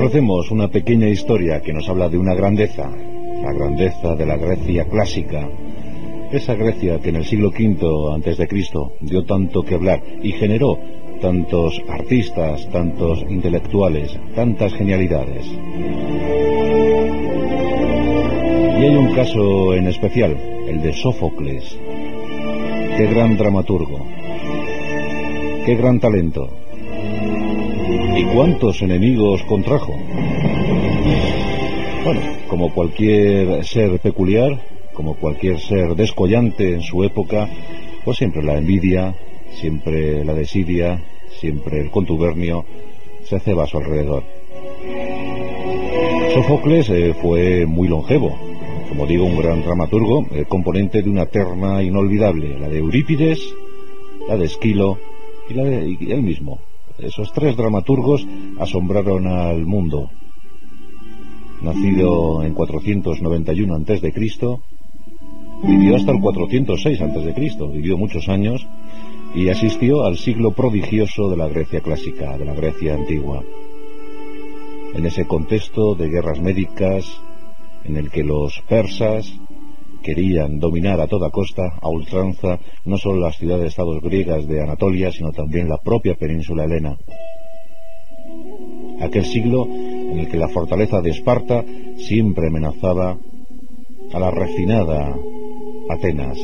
ofrecemos una pequeña historia que nos habla de una grandeza, la grandeza de la Grecia clásica, esa Grecia que en el siglo V a.C. dio tanto que hablar y generó tantos artistas, tantos intelectuales, tantas genialidades. Y hay un caso en especial, el de Sófocles. Qué gran dramaturgo, qué gran talento, y cuántos enemigos contrajo. Bueno, como cualquier ser peculiar, como cualquier ser descollante en su época, pues siempre la envidia, siempre la desidia, siempre el contubernio se ceba a su alrededor. Sófocles fue muy longevo, como digo, un gran dramaturgo, componente de una terna inolvidable, la de Eurípides, la de Esquilo y él mismo. Esos tres dramaturgos asombraron al mundo. Nacido en 491 a.C., vivió hasta el 406 a.C., vivió muchos años y asistió al siglo prodigioso de la Grecia clásica, de la Grecia antigua. En ese contexto de guerras médicas, en el que los persas querían dominar a toda costa, a ultranza, no solo las ciudades-estados griegas de Anatolia, sino también la propia península helena. Aquel siglo en el que la fortaleza de Esparta siempre amenazaba a la refinada Atenas.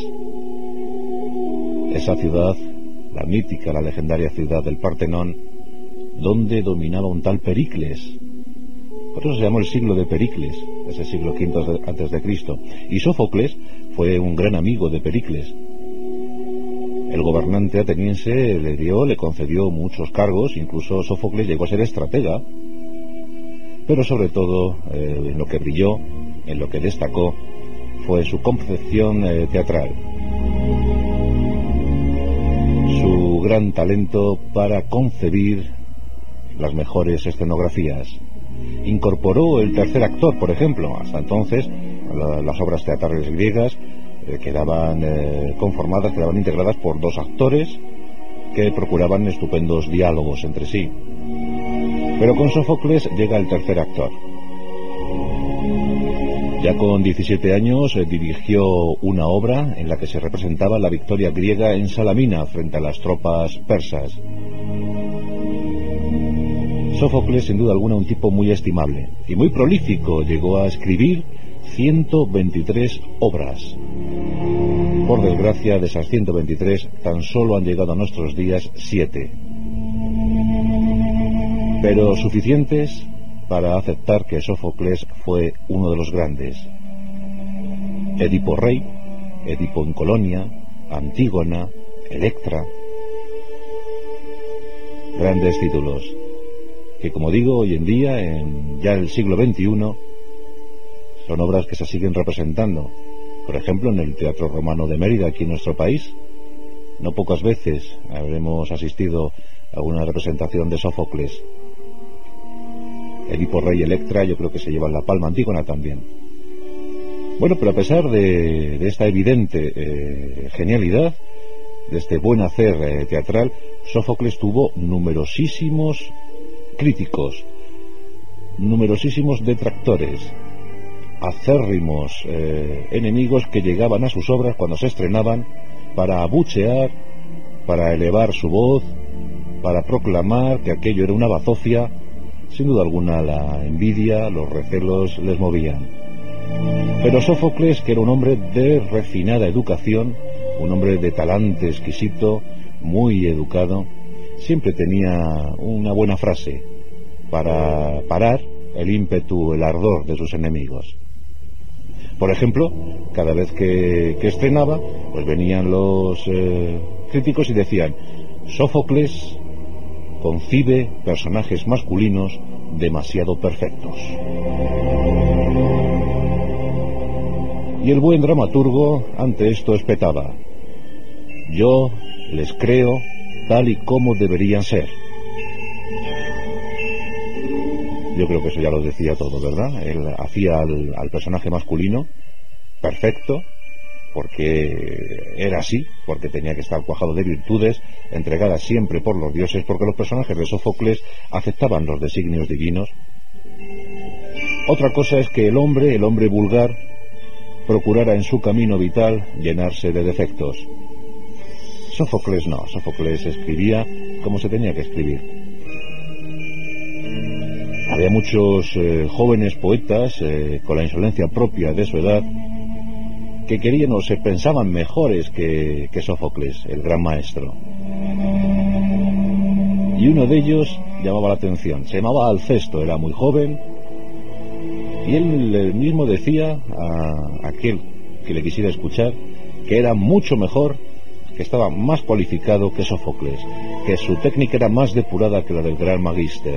Esa ciudad, la mítica, la legendaria ciudad del Partenón, donde dominaba un tal Pericles. Por eso se llamó el siglo de Pericles, ese siglo V antes de Cristo. Y Sófocles fue un gran amigo de Pericles. El gobernante ateniense le concedió muchos cargos, incluso Sófocles llegó a ser estratega. Pero sobre todo, en lo que brilló, en lo que destacó, fue su concepción teatral. Su gran talento para concebir las mejores escenografías. Incorporó el tercer actor, por ejemplo. Hasta entonces las obras teatrales griegas quedaban integradas por dos actores que procuraban estupendos diálogos entre sí. Pero con Sófocles llega el tercer actor. Ya con 17 años dirigió una obra en la que se representaba la victoria griega en Salamina frente a las tropas persas. Sófocles, sin duda alguna, un tipo muy estimable y muy prolífico. Llegó a escribir 123 obras. Por desgracia, de esas 123, tan solo han llegado a nuestros días 7. Pero suficientes para aceptar que Sófocles fue uno de los grandes. Edipo Rey, Edipo en Colonia, Antígona, Electra. Grandes títulos que, como digo, hoy en día, en ya el siglo XXI, son obras que se siguen representando. Por ejemplo, en el Teatro Romano de Mérida, aquí en nuestro país, no pocas veces habremos asistido a una representación de Sófocles. Edipo Rey y Electra, yo creo que se llevan la palma. Antígona también. Bueno, pero a pesar de esta evidente genialidad, de este buen hacer teatral, Sófocles tuvo numerosísimos críticos, numerosísimos detractores, acérrimos enemigos que llegaban a sus obras cuando se estrenaban para abuchear, para elevar su voz, para proclamar que aquello era una bazofia. Sin duda alguna la envidia, los recelos les movían. Pero Sófocles, que era un hombre de refinada educación, un hombre de talante exquisito, muy educado, siempre tenía una buena frase para parar el ímpetu, el ardor de sus enemigos. Por ejemplo, cada vez que estrenaba, pues venían los críticos y decían: Sófocles concibe personajes masculinos demasiado perfectos. Y el buen dramaturgo ante esto espetaba: yo les creo tal y como deberían ser. Yo creo que eso ya lo decía todo, ¿verdad? Él hacía al personaje masculino perfecto, porque era así, porque tenía que estar cuajado de virtudes, entregadas siempre por los dioses, porque los personajes de Sófocles aceptaban los designios divinos, Otra cosa es que el hombre vulgar, procurara en su camino vital llenarse de defectos. Sófocles no, Sófocles escribía como se tenía que escribir. Había muchos jóvenes poetas con la insolencia propia de su edad que querían o se pensaban mejores que Sófocles, el gran maestro. Y uno de ellos llamaba la atención, se llamaba Alcesto, era muy joven, y él mismo decía a aquel que le quisiera escuchar que era mucho mejor, que estaba más cualificado que Sófocles, que su técnica era más depurada que la del gran magíster.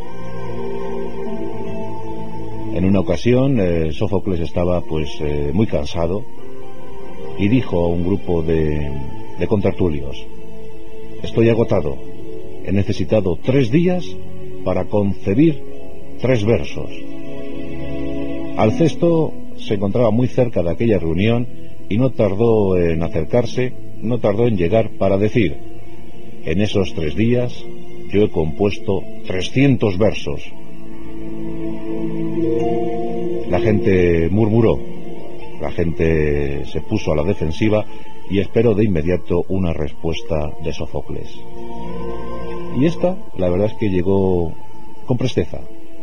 En una ocasión Sófocles estaba muy cansado y dijo a un grupo de contertulios: estoy agotado, he necesitado 3 días para concebir 3 versos. Alcesto se encontraba muy cerca de aquella reunión y no tardó en acercarse, no tardó en llegar para decir: en esos 3 días yo he compuesto 300 versos. La gente murmuró, la gente se puso a la defensiva y esperó de inmediato una respuesta de Sófocles. Y esta, la verdad es que llegó con presteza.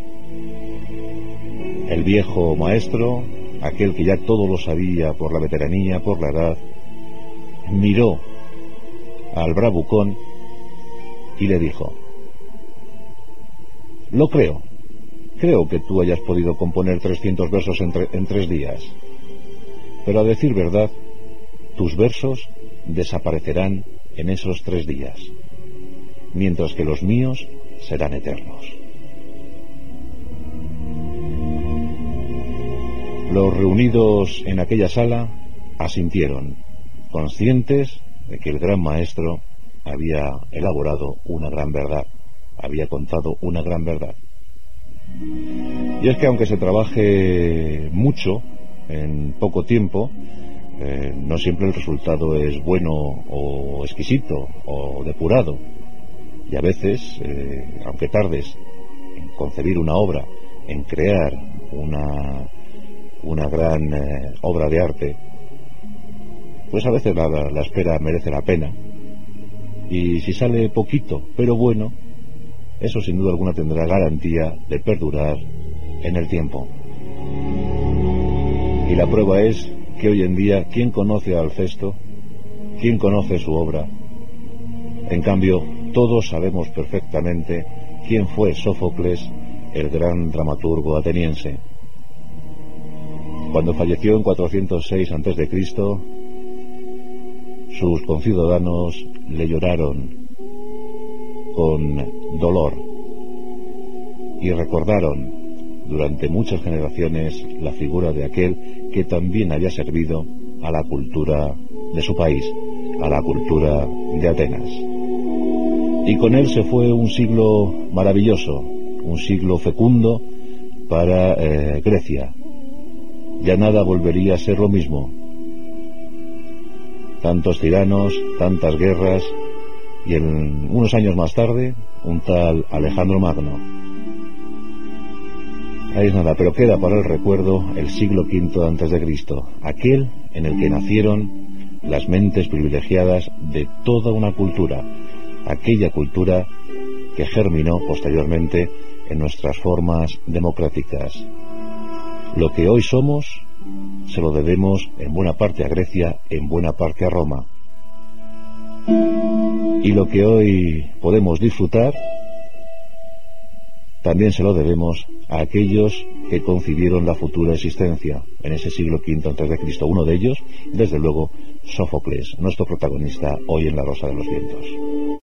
El viejo maestro, aquel que ya todo lo sabía por la veteranía, por la edad, miró al bravucón y le dijo: lo creo que tú hayas podido componer 300 versos en 3 días, pero a decir verdad, tus versos desaparecerán en esos 3 días, mientras que los míos serán eternos. Los reunidos en aquella sala asintieron, conscientes de que el gran maestro había elaborado una gran verdad, había contado una gran verdad. Y es que aunque se trabaje mucho en poco tiempo, no siempre el resultado es bueno o exquisito o depurado. Y a veces, aunque tardes en concebir una obra, en crear una gran obra de arte, pues a veces la espera merece la pena. Y si sale poquito pero bueno, eso sin duda alguna tendrá garantía de perdurar en el tiempo. Y la prueba es que hoy en día, ¿quién conoce a Alcesto? ¿Quién conoce su obra? En cambio, todos sabemos perfectamente quién fue Sófocles, el gran dramaturgo ateniense. Cuando falleció en 406 a.C., sus conciudadanos le lloraron con dolor y recordaron durante muchas generaciones la figura de aquel que también había servido a la cultura de su país, a la cultura de Atenas. Y con él se fue un siglo maravilloso, un siglo fecundo para Grecia. Ya nada volvería a ser lo mismo. Tantos tiranos, tantas guerras, y unos años más tarde, un tal Alejandro Magno. Ahí es nada, pero queda para el recuerdo el siglo V a.C., aquel en el que nacieron las mentes privilegiadas de toda una cultura, aquella cultura que germinó posteriormente en nuestras formas democráticas. Lo que hoy somos se lo debemos en buena parte a Grecia, en buena parte a Roma. Y lo que hoy podemos disfrutar también se lo debemos a aquellos que concibieron la futura existencia en ese siglo V a.C. Uno de ellos, desde luego, Sófocles, nuestro protagonista hoy en La Rosa de los Vientos.